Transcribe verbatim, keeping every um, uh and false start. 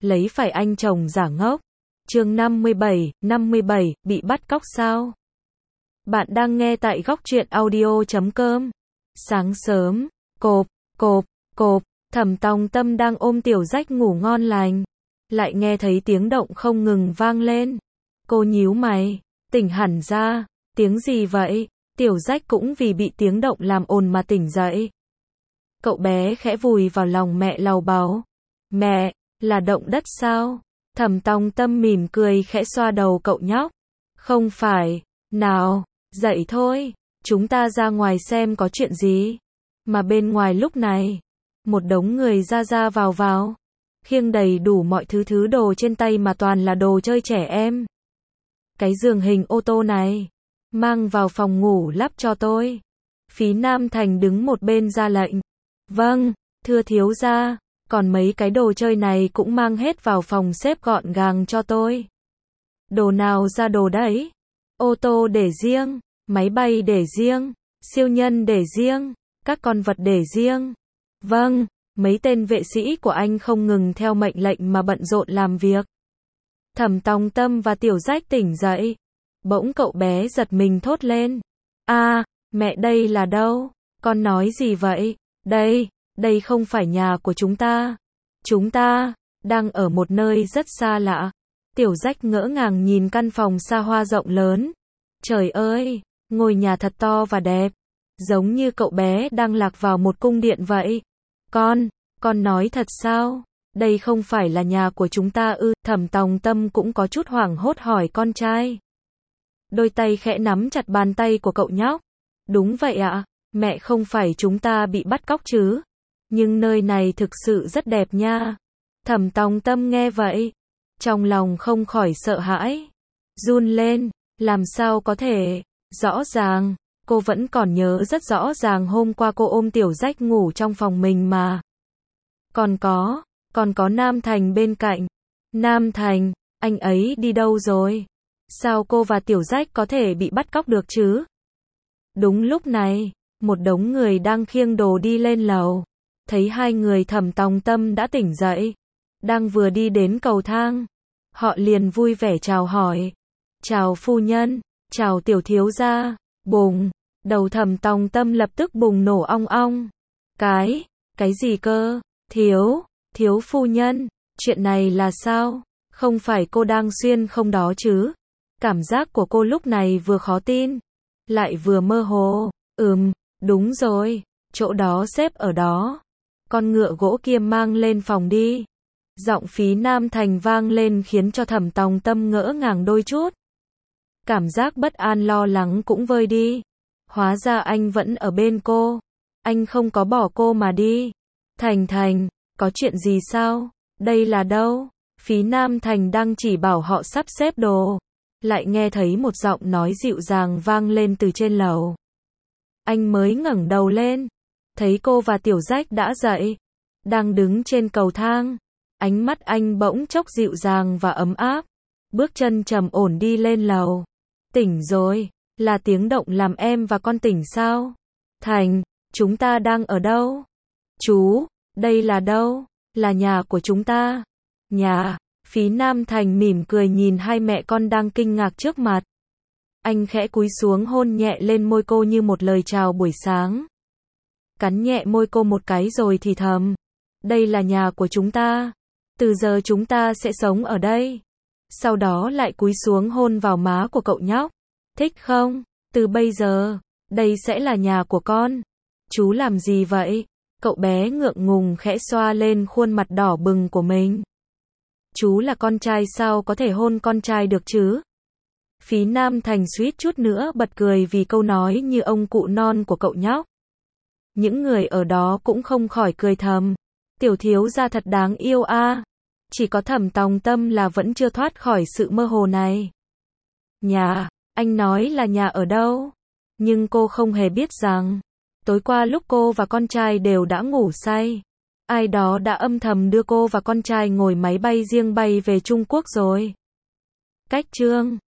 lấy phải anh chồng giả ngốc. Chương năm mươi bảy, năm mươi bảy, bị bắt cóc sao? Bạn đang nghe tại góc truyện audio chấm com. Sáng sớm, cộp, cộp, cộp, Thẩm Tòng Tâm đang ôm Tiểu Rách ngủ ngon lành, lại nghe thấy tiếng động không ngừng vang lên. Cô nhíu mày, tỉnh hẳn ra, tiếng gì vậy? Tiểu Rách cũng vì bị tiếng động làm ồn mà tỉnh dậy. Cậu bé khẽ vùi vào lòng mẹ lầu bầu. Mẹ, là động đất sao? Thẩm Tòng Tâm mỉm cười khẽ xoa đầu cậu nhóc. Không phải, nào, dậy thôi, chúng ta ra ngoài xem có chuyện gì. Mà bên ngoài lúc này, một đống người ra ra vào vào, khiêng đầy đủ mọi thứ thứ đồ trên tay mà toàn là đồ chơi trẻ em. Cái giường hình ô tô này, mang vào phòng ngủ lắp cho tôi. Phí Nam Thành đứng một bên ra lệnh. Vâng, thưa thiếu gia, còn mấy cái đồ chơi này cũng mang hết vào phòng xếp gọn gàng cho tôi. Đồ nào ra đồ đấy? Ô tô để riêng, máy bay để riêng, siêu nhân để riêng, các con vật để riêng. Vâng, mấy tên vệ sĩ của anh không ngừng theo mệnh lệnh mà bận rộn làm việc. Thẩm Tòng Tâm và Tiểu Rách tỉnh dậy. Bỗng cậu bé giật mình thốt lên. A, à, mẹ đây là đâu? Con nói gì vậy? Đây, đây không phải nhà của chúng ta. Chúng ta đang ở một nơi rất xa lạ. Tiểu Rách ngỡ ngàng nhìn căn phòng xa hoa rộng lớn. Trời ơi, ngôi nhà thật to và đẹp, giống như cậu bé đang lạc vào một cung điện vậy. Con, con nói thật sao? Đây không phải là nhà của chúng ta ư? Thẩm Tòng Tâm cũng có chút hoảng hốt hỏi con trai. Đôi tay khẽ nắm chặt bàn tay của cậu nhóc. Đúng vậy ạ, mẹ không phải chúng ta bị bắt cóc chứ? Nhưng nơi này thực sự rất đẹp nha. Thẩm Tòng Tâm nghe vậy, trong lòng không khỏi sợ hãi, run lên, làm sao có thể? Rõ ràng, cô vẫn còn nhớ rất rõ ràng hôm qua cô ôm Tiểu Rách ngủ trong phòng mình mà. Còn có, còn có Nam Thành bên cạnh. Nam Thành, anh ấy đi đâu rồi? Sao cô và Tiểu Rách có thể bị bắt cóc được chứ? Đúng lúc này, một đống người đang khiêng đồ đi lên lầu. Thấy hai người Thẩm Tòng Tâm đã tỉnh dậy, đang vừa đi đến cầu thang. Họ liền vui vẻ chào hỏi. Chào phu nhân, chào tiểu thiếu gia. Bùng, đầu Thẩm Tòng Tâm lập tức bùng nổ ong ong. Cái, cái gì cơ? Thiếu, thiếu phu nhân, chuyện này là sao? Không phải cô đang xuyên không đó chứ? Cảm giác của cô lúc này vừa khó tin, lại vừa mơ hồ. Ừm, đúng rồi, chỗ đó xếp ở đó. Con ngựa gỗ kia mang lên phòng đi. Giọng Phí Nam Thành vang lên khiến cho Thẩm Tòng Tâm ngỡ ngàng đôi chút. Cảm giác bất an lo lắng cũng vơi đi. Hóa ra anh vẫn ở bên cô. Anh không có bỏ cô mà đi. Thành Thành, có chuyện gì sao? Đây là đâu? Phí Nam Thành đang chỉ bảo họ sắp xếp đồ, lại nghe thấy một giọng nói dịu dàng vang lên từ trên lầu. Anh mới ngẩng đầu lên, thấy cô và Tiểu Rách đã dậy, đang đứng trên cầu thang. Ánh mắt anh bỗng chốc dịu dàng và ấm áp, bước chân trầm ổn đi lên lầu. Tỉnh rồi, là tiếng động làm em và con tỉnh sao? Thành, chúng ta đang ở đâu? Chú, đây là đâu? Là nhà của chúng ta. Nhà, Phí Nam Thành mỉm cười nhìn hai mẹ con đang kinh ngạc trước mặt. Anh khẽ cúi xuống hôn nhẹ lên môi cô như một lời chào buổi sáng. Cắn nhẹ môi cô một cái rồi thì thầm. Đây là nhà của chúng ta. Từ giờ chúng ta sẽ sống ở đây. Sau đó lại cúi xuống hôn vào má của cậu nhóc. Thích không? Từ bây giờ, đây sẽ là nhà của con. Chú làm gì vậy? Cậu bé ngượng ngùng khẽ xoa lên khuôn mặt đỏ bừng của mình. Chú là con trai sao có thể hôn con trai được chứ? Phí Nam Thành suýt chút nữa bật cười vì câu nói như ông cụ non của cậu nhóc. Những người ở đó cũng không khỏi cười thầm. Tiểu thiếu gia thật đáng yêu a. À. Chỉ có Thẩm Tòng Tâm là vẫn chưa thoát khỏi sự mơ hồ này. Nhà, anh nói là nhà ở đâu? Nhưng cô không hề biết rằng, tối qua lúc cô và con trai đều đã ngủ say, ai đó đã âm thầm đưa cô và con trai ngồi máy bay riêng bay về Trung Quốc rồi. Cách chương